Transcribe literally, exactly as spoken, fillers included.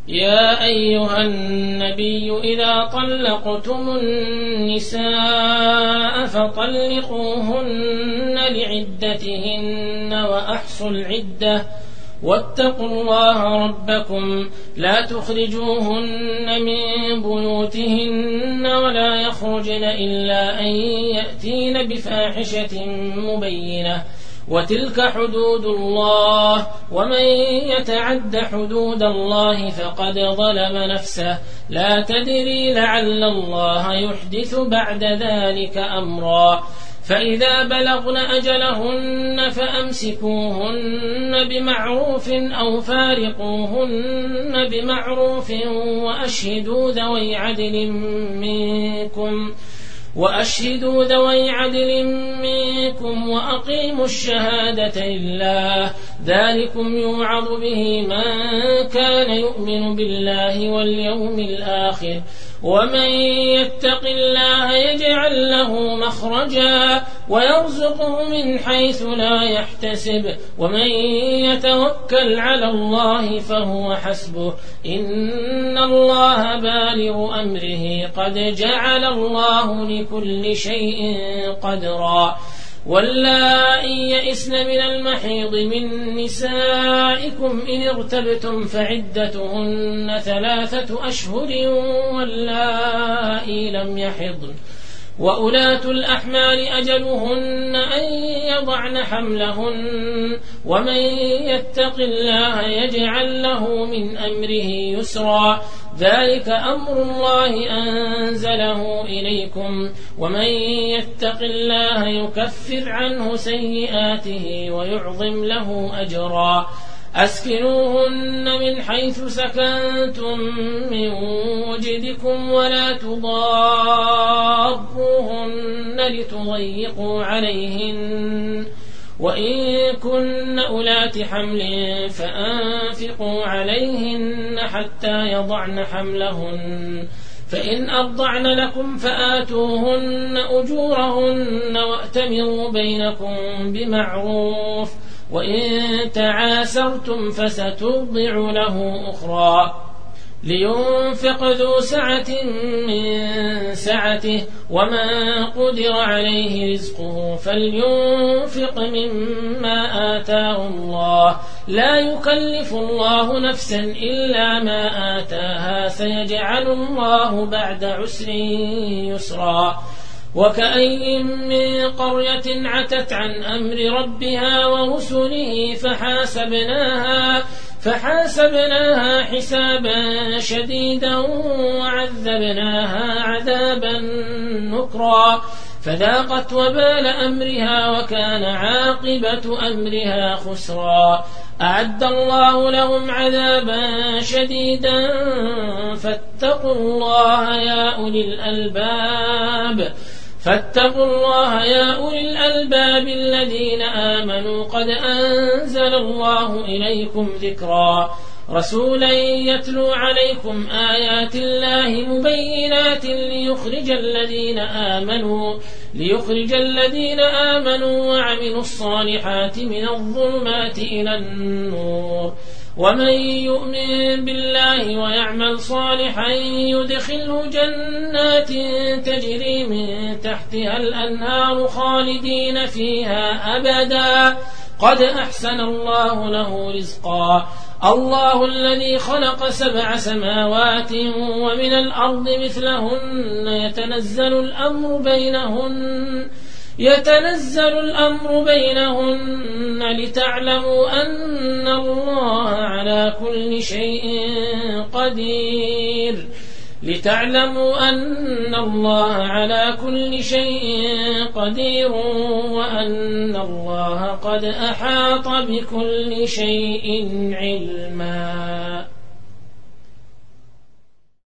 يا أيها النبي إذا طلقتم النساء فطلقوهن لعدتهن وأحصوا العدة واتقوا الله ربكم لا تخرجوهن من بيوتهن ولا يخرجن إلا أن يأتين بفاحشة مبينة وتلك حدود الله ومن يتعد حدود الله فقد ظلم نفسه لا تدري لعل الله يحدث بعد ذلك أمرا فإذا بلغن أجلهن فأمسكوهن بمعروف أو فارقوهن بمعروف وأشهدوا ذوي عدل منكم وأشهدوا ذوي عدل منكم وأقيموا الشهادة لله ذلكم يوعظ به من كان يؤمن بالله واليوم الآخر ومن يتق الله يجعل له مخرجا ويرزقه من حيث لا يحتسب ومن يتوكل على الله فهو حسبه إن الله بالغ أمره قد جعل الله لكل شيء قدرا واللائي يئسن من المحيض من نسائكم إن ارتبتم فعدتهن ثلاثة أشهر واللائي لم يحضن وأولاة الأحمال أجلهن أن يضعن حملهن ومن يتق الله يجعل له من أمره يسرا ذلك أمر الله أنزله إليكم ومن يتق الله يكفر عنه سيئاته ويعظم له أجرا أسكنوهن من حيث سكنتم من وجدكم ولا تضاروهن لتضيقوا عليهن وإن كن أولات حمل فأنفقوا عليهن حتى يضعن حملهن فإن أرضعن لكم فآتوهن أجورهن وأتمروا بينكم بمعروف وإن تعاسرتم فسترضع له أخرى لينفق ذو سعة من سعته ومن قدر عليه رزقه فلينفق مما آتاه الله لا يكلف الله نفسا إلا ما آتاها سيجعل الله بعد عسر يسرا وكأي من قرية عتت عن أمر ربها ورسله فحاسبناها فحاسبناها حسابا شديدا وعذبناها عذابا نكرا فذاقت وبال أمرها وكان عاقبة أمرها خسرا أعد الله لهم عذابا شديدا فاتقوا الله يا أولي الألباب فاتقوا الله يا أولي الألباب الذين آمنوا قد أنزل الله إليكم ذكرا رسولا يتلو عليكم آيات الله مبينات ليخرج الذين آمنوا ليخرج الذين آمنوا وعملوا الصالحات من الظلمات إلى النور ومن يؤمن بالله ويعمل صالحا يدخله جنات تجري من تحتها الأنهار خالدين فيها أبدا قد أحسن الله له رزقا الله الذي خلق سبع سماوات ومن الأرض مثلهن يتنزل الأمر بينهن يتنزل الأمر بينهن لتعلموا أن الله على كل شيء قدير لتعلموا أن الله على كل شيء قدير وأن الله قد أحاط بكل شيء علما.